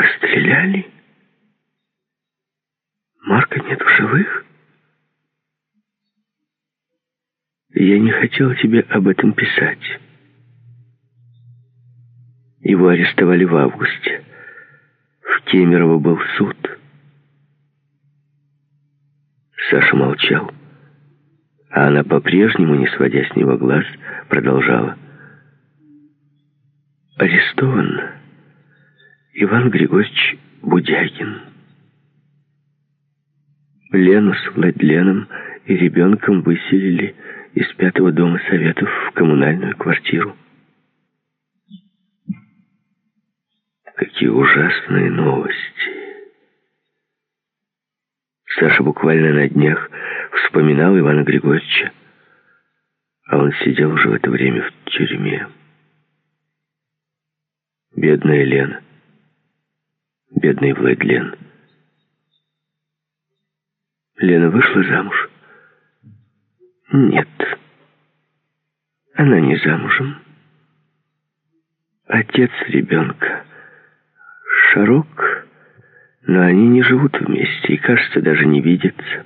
Расстреляли? Марка нет в живых? Я не хотел тебе об этом писать. Его арестовали в августе. В Кемерово был суд. Саша молчал, а она по-прежнему, не сводя с него глаз, продолжала. Арестован Иван Григорьевич Будягин. Лену с Владленом и ребенком выселили из 5-го дома советов в коммунальную квартиру. Какие ужасные новости. Саша буквально на днях вспоминал Ивана Григорьевича, а он сидел уже в это время в тюрьме. Бедная Лена, бедный Владлен. Лена вышла замуж? Нет, она не замужем. Отец ребенка Шарок, но они не живут вместе и, кажется, даже не видятся.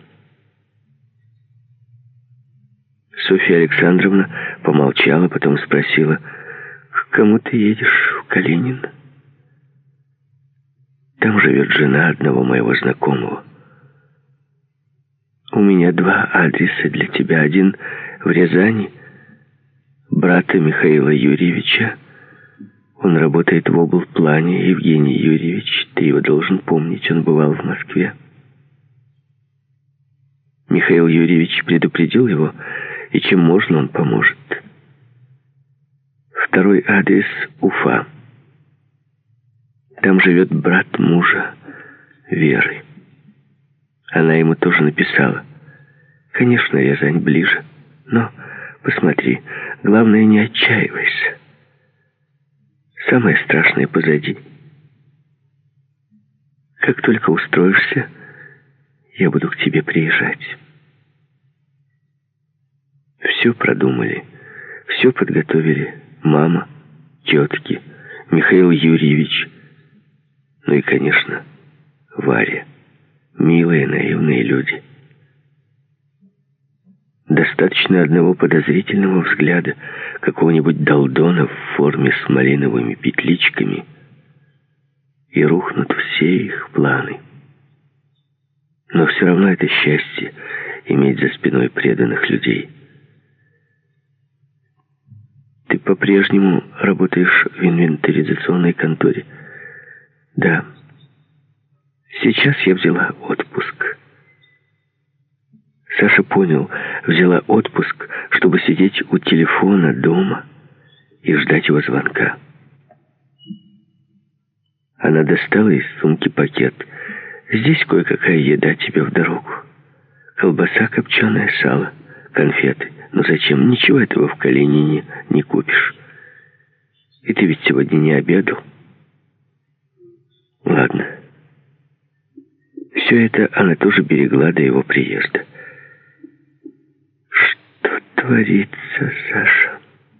Софья Александровна помолчала, потом спросила: «К кому ты едешь в Калинин?» «Там живет жена одного моего знакомого. У меня 2 адреса для тебя. Один в Рязани, брата Михаила Юрьевича. Он работает в облплане. Евгений Юрьевич, ты его должен помнить, он бывал в Москве». Михаил Юрьевич предупредил его, и чем можно, он поможет. Второй адрес — Уфа. Там живет брат мужа Веры. Она ему тоже написала. Конечно, Рязань ближе, но посмотри, главное, не отчаивайся. Самое страшное позади. Как только устроишься, я буду к тебе приезжать. Все продумали, все подготовили мама, тетки, Михаил Юрьевич, ну и, конечно, Варя. Милые, наивные люди. Достаточно одного подозрительного взгляда какого-нибудь долдона в форме с малиновыми петличками, и рухнут все их планы. Но все равно это счастье — иметь за спиной преданных людей. Ты по-прежнему работаешь в инвентаризационной конторе? Да. Сейчас я взяла отпуск. Саша понял, взяла отпуск, чтобы сидеть у телефона дома и ждать его звонка. Она достала из сумки пакет. Здесь кое-какая еда тебе в дорогу. Колбаса копченая, сало, конфеты. Но зачем? Ничего этого в Калинине не купишь. И ты ведь сегодня не обедал. Ладно. Все это она тоже берегла до его приезда. «Что творится, Саша?»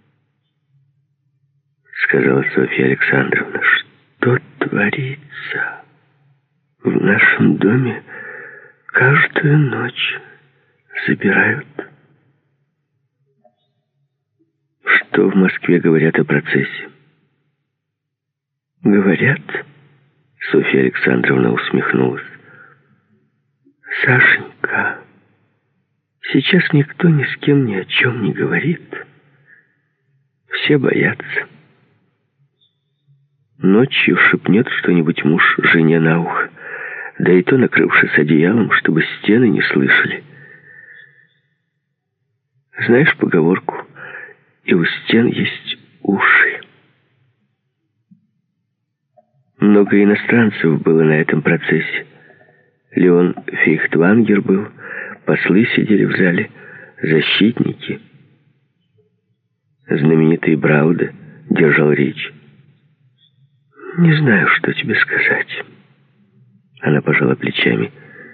— сказала Софья Александровна. «Что творится? В нашем доме каждую ночь забирают». «Что в Москве говорят о процессе?» «Говорят?» — Софья Александровна усмехнулась. «Сашенька, сейчас никто ни с кем ни о чем не говорит. Все боятся. Ночью шепнет что-нибудь муж жене на ухо, да и то накрывшись одеялом, чтобы стены не слышали. Знаешь поговорку: и у стен есть уши. Много иностранцев было на этом процессе. Леон Фейхтвангер был, послы сидели в зале, защитники. Знаменитый Брауда держал речь. Не знаю, что тебе сказать. Она пожала плечами.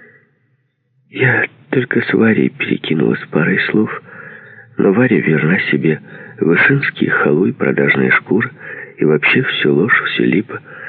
Я только с Варей перекинулась парой слов, но Варя верна себе. Вышинский, халуй, продажная шкура и вообще все ложь, все липа.